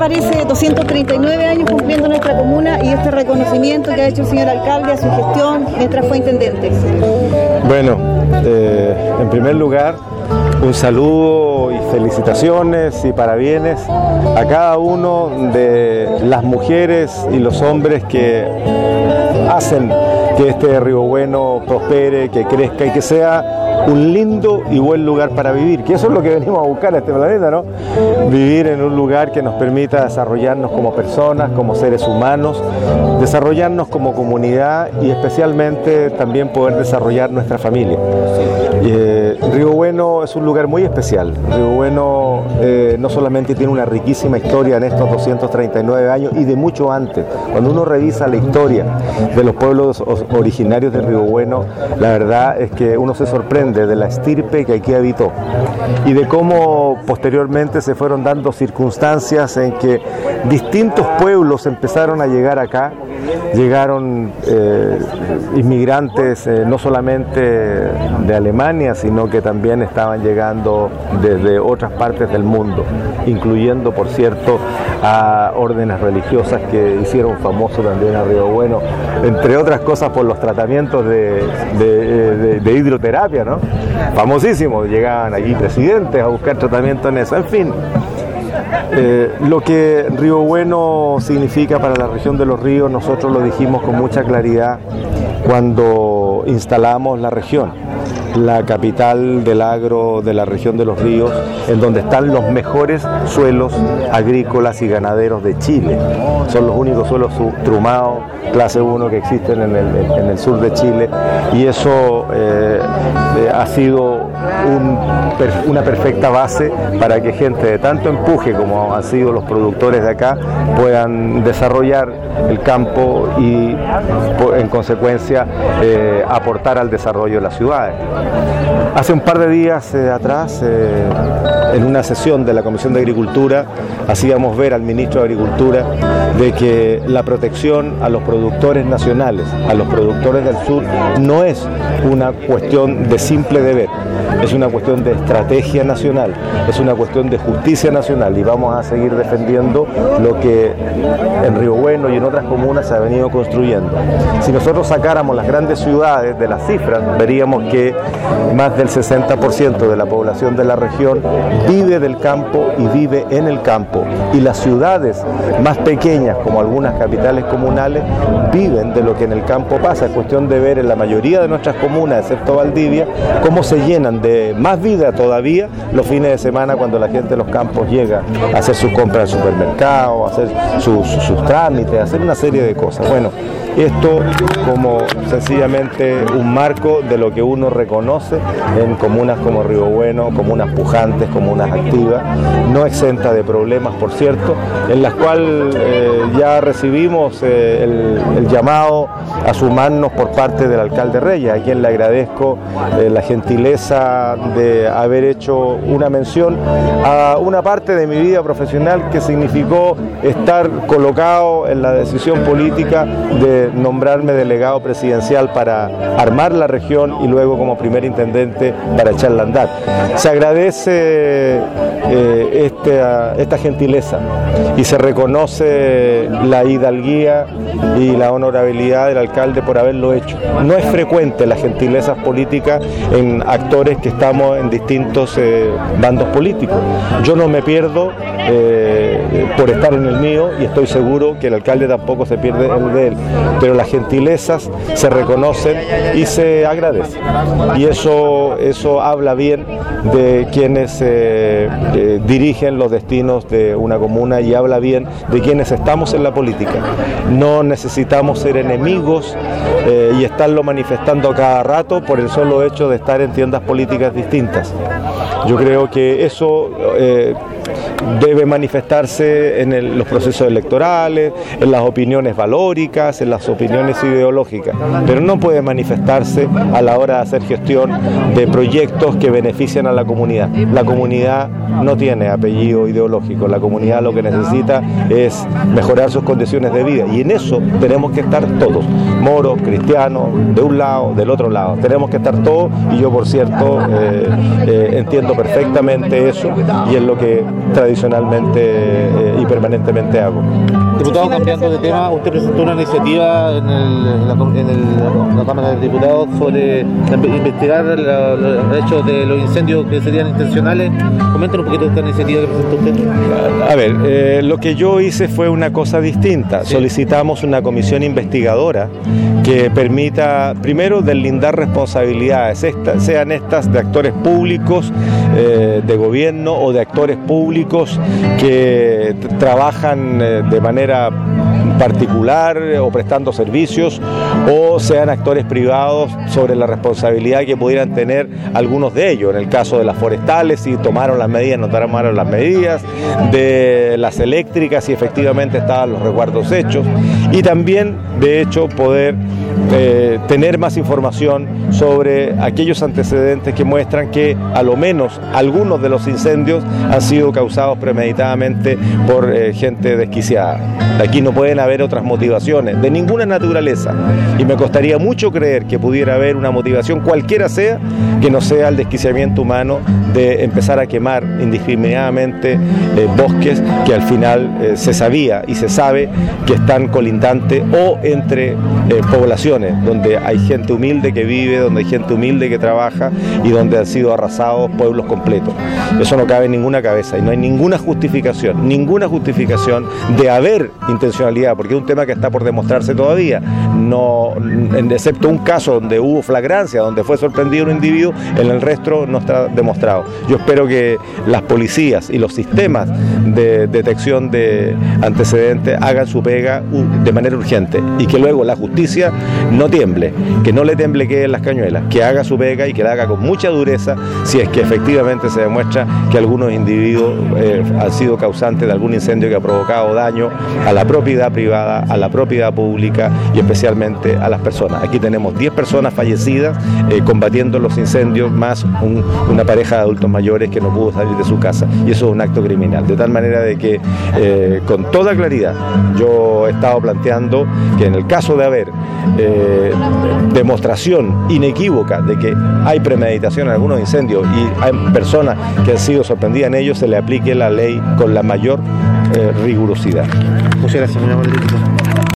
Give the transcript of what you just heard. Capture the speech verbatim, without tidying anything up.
parece doscientos treinta y nueve años cumpliendo nuestra comuna y este reconocimiento que ha hecho el señor alcalde a su gestión mientras fue intendente? Bueno, eh, en primer lugar, un saludo y felicitaciones y parabienes a cada uno de las mujeres y los hombres que hacen que este Río Bueno prospere, que crezca y que sea un lindo y buen lugar para vivir, que eso es lo que venimos a buscar a este planeta, ¿no? Vivir en un lugar que nos permita desarrollarnos como personas, como seres humanos, desarrollarnos como comunidad y especialmente también poder desarrollar nuestra familia. Eh, Río Bueno es un lugar muy especial. Río Bueno eh, no solamente tiene una riquísima historia en estos doscientos treinta y nueve años y de mucho antes. Cuando uno revisa la historia de los pueblos originarios de Río Bueno, la verdad es que uno se sorprende de la estirpe que aquí habitó y de cómo posteriormente se fueron dando circunstancias en que distintos pueblos empezaron a llegar acá. Llegaron eh, inmigrantes eh, no solamente de Alemania, sino que también estaban llegando desde otras partes del mundo, incluyendo, por cierto, a órdenes religiosas que hicieron famoso también a Río Bueno, entre otras cosas por los tratamientos de, de, de, de hidroterapia, ¿no? Famosísimos, llegaban allí presidentes a buscar tratamiento en eso, en fin. Eh, lo que Río Bueno significa para la región de los ríos, nosotros lo dijimos con mucha claridad cuando instalamos la región, la capital del agro de la región de los ríos, en donde están los mejores suelos agrícolas y ganaderos de Chile. Son los únicos suelos trumados, clase uno, que existen en el, en el sur de Chile, y eso eh, eh, ha sido un, una perfecta base para que gente de tanto empuje como han sido los productores de acá puedan desarrollar el campo y en consecuencia eh, aportar al desarrollo de las ciudades. Hace un par de días eh, atrás, eh, en una sesión de la Comisión de Agricultura, hacíamos ver al ministro de Agricultura de que la protección a los productores nacionales, a los productores del sur, no es una cuestión de simple deber, es una cuestión de estrategia nacional, es una cuestión de justicia nacional, y vamos a seguir defendiendo lo que en Río Bueno y en otras comunas se ha venido construyendo. Si nosotros sacáramos las grandes ciudades de las cifras, veríamos que más del sesenta por ciento de la población de la región vive del campo y vive en el campo, y las ciudades más pequeñas, como algunas capitales comunales, viven de lo que en el campo pasa. Es cuestión de ver en la mayoría de nuestras comunas, excepto Valdivia, cómo se llenan de más vida todavía los fines de semana cuando la gente de los campos llega a hacer sus compras al supermercado, a hacer sus, sus trámites, a hacer una serie de cosas. Bueno, esto como sencillamente un marco de lo que uno reconoce en comunas como Río Bueno, comunas pujantes, comunas activas, no exenta de problemas, por cierto, en las cuales eh, ya recibimos eh, el, el llamado a sumarnos por parte del alcalde Reyes, a quien le agradezco eh, la gentileza de haber hecho una mención a una parte de mi vida profesional que significó estar colocado en la decisión política de nombrarme delegado presidencial para armar la región y luego como primer intendente para echarla a andar. Se agradece eh, esta, esta gentileza y se reconoce la hidalguía y la honorabilidad del alcalde por haberlo hecho. No es frecuente las gentilezas políticas en actores que estamos en distintos eh, bandos políticos. Yo no me pierdo eh, por estar en el mío, y estoy seguro que el alcalde tampoco se pierde en el de él, pero las gentilezas se reconocen y se agradecen, y eso, eso habla bien de quienes eh, eh, dirigen los destinos de una comuna, y habla bien de quienes estamos en la política. No necesitamos ser enemigos eh, y estarlo manifestando a cada rato por el solo hecho de estar en tiendas políticas distintas. Yo creo que eso eh, debe manifestarse en el, los procesos electorales, en las opiniones valóricas, en las opiniones ideológicas, pero no puede manifestarse a la hora de hacer gestión de proyectos que benefician a la comunidad. La comunidad no tiene apellido ideológico, la comunidad lo que necesita es mejorar sus condiciones de vida, y en eso tenemos que estar todos, moros, cristianos, de un lado, del otro lado, tenemos que estar todos, y yo, por cierto, eh, eh, entiendo perfectamente eso, y es lo que tradicionalmente eh, y permanentemente hago. Diputado, cambiando de tema, usted presentó una iniciativa en, el, en, la, en el, la Cámara de Diputados sobre investigar la, los hechos de los incendios que serían intencionales. Coméntanos un poquito de esta iniciativa que presentó usted. A ver, eh, lo que yo hice fue una cosa distinta. Sí. Solicitamos una comisión investigadora que permita, primero, deslindar responsabilidades, esta, sean estas de actores públicos, eh, de gobierno o de actores públicos que trabajan eh, de manera particular o prestando servicios, o sean actores privados, sobre la responsabilidad que pudieran tener algunos de ellos. En el caso de las forestales, si tomaron las medidas, no tomaron las medidas, de las eléctricas, si efectivamente estaban los resguardos hechos, y también, de hecho, poder eh, tener más información sobre aquellos antecedentes que muestran que a lo menos algunos de los incendios han sido causados premeditadamente por eh, gente desquiciada. Aquí no pueden haber otras motivaciones de ninguna naturaleza, y me costaría mucho creer que pudiera haber una motivación, cualquiera sea, que no sea el desquiciamiento humano de empezar a quemar indiscriminadamente eh, bosques que al final eh, se sabía y se sabe que están colindantes o entre eh, poblaciones donde hay gente humilde que vive, donde hay gente humilde que trabaja y donde han sido arrasados pueblos completos. Eso no cabe en ninguna cabeza y no hay ninguna justificación, ninguna justificación de haber intencionalidad, porque es un tema que está por demostrarse todavía, no, excepto un caso donde hubo flagrancia, donde fue sorprendido un individuo, en el resto no está demostrado. Yo espero que las policías y los sistemas de detección de antecedentes hagan su pega de manera urgente y que luego la justicia no tiemble, que no le temble que en las cañuelas, que haga su pega y que la haga con mucha dureza si es que efectivamente se demuestra que algunos individuos eh, han sido causantes de algún incendio que ha provocado daño a la propiedad privada, a la propiedad pública y especialmente a las personas. Aquí tenemos diez personas fallecidas eh, combatiendo los incendios, más un, una pareja de adultos mayores que no pudo salir de su casa, y eso es un acto criminal. De tal manera de que eh, con toda claridad yo he estado planteando que en el caso de haber eh, demostración inequívoca de que hay premeditación en algunos incendios y hay personas que han sido sorprendidas en ellos, se le aplique la ley con la mayor eh, rigurosidad. Muchas gracias, señora Valdez.